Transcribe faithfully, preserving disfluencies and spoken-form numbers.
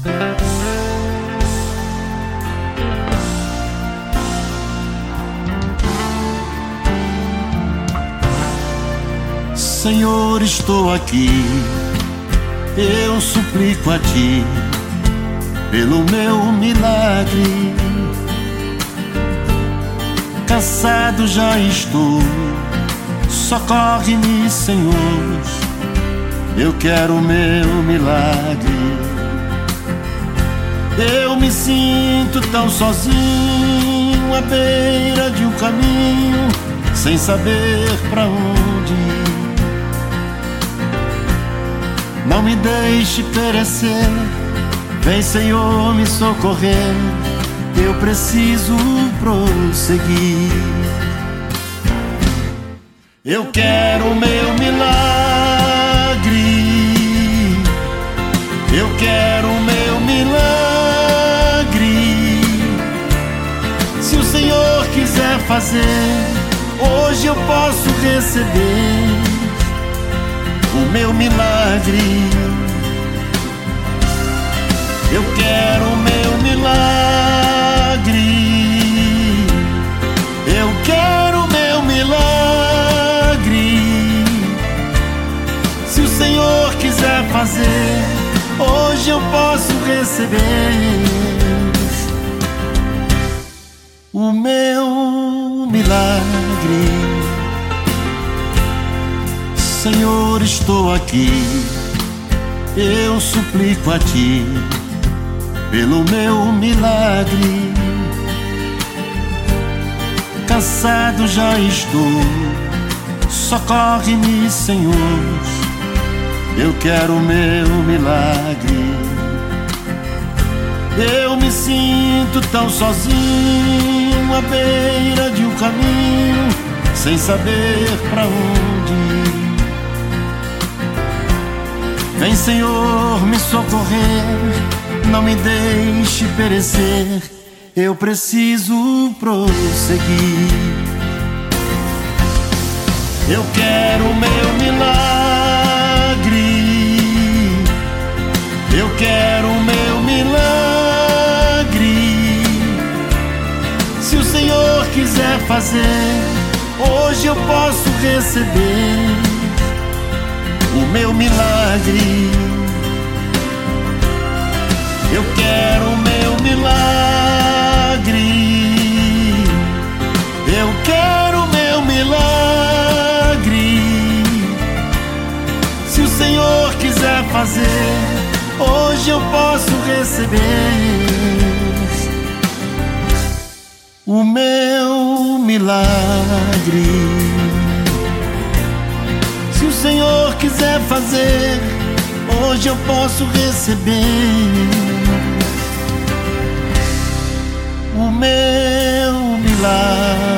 Senhor, estou aqui, eu suplico a Ti pelo meu milagre. Cansado já estou, socorre-me, Senhor, eu quero o meu milagre. Eu me sinto tão sozinho à beira de um caminho, sem saber pra onde ir. Não me deixe perecer, vem, Senhor, me socorrer, eu preciso prosseguir. Eu quero o meu milagre, eu quero o meu milagre. Se o Senhor quiser fazer, hoje eu posso receber o meu milagre. Eu quero o meu milagre, eu quero o meu milagre. Se o Senhor quiser fazer, hoje eu posso receber o meu milagre. Senhor, estou aqui, eu suplico a Ti pelo meu milagre. Cansado já estou, socorre-me, Senhor, eu quero o meu milagre. Eu me sinto tão sozinho à beira de um caminho, sem saber pra onde ir. Vem, Senhor, me socorrer, não me deixe perecer, eu preciso prosseguir. Eu quero o meu milagre, eu quero o meu milagre. Se o Senhor quiser fazer, hoje eu posso receber o meu milagre. Eu quero o meu milagre, eu quero o meu milagre. Se o Senhor quiser fazer, hoje eu posso receber o meu milagre. Se o Senhor quiser fazer, hoje eu posso receber o meu milagre.